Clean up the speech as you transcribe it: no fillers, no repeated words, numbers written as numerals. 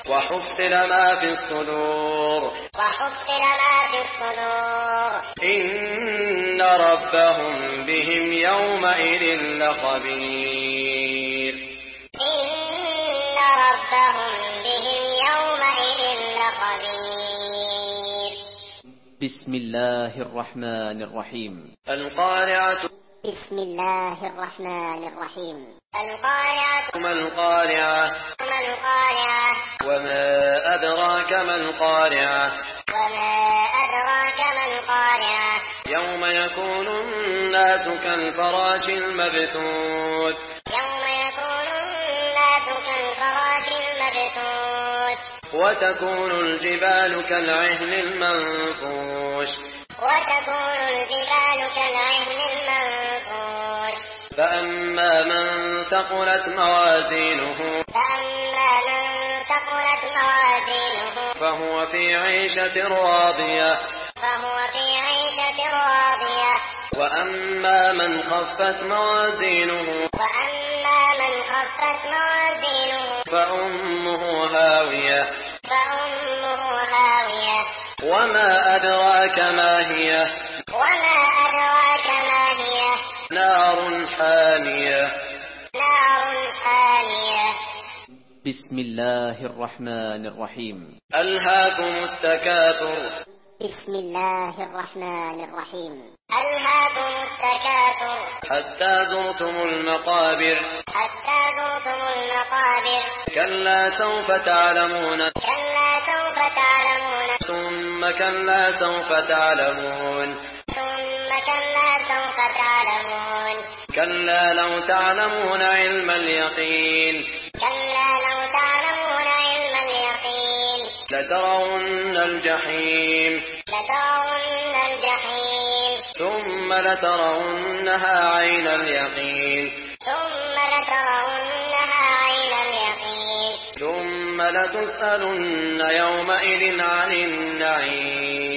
وحصل ما في الصدور إن ربهم بهم يومئذ لخبير. بسم الله الرحمن الرحيم. القارعة. بسم الله الرحمن الرحيم. ما القارعة. وما أدراك ما القارعة. يوم يكون الناس كالفراش المبثوث. وتكون الجبال كالعهن المنفوش. فأما من ثقلت موازينه فهو في عيشة راضية. وأما من خفت موازينه فأمه هاوية. وما أدراك ما هي. نار حامية. بسم الله الرحمن الرحيم. ألهاكم التكاثر. بسم الله الرحمن الرحيم. حتى زرتم المقابر. كلا سوف تعلمون. ثم كلا سوف تعلمون. كلا لو تعلمون علم اليقين. لترون الجحيم. ثم لترونها عين اليقين. ثم لتسألن يومئذ عن النعيم.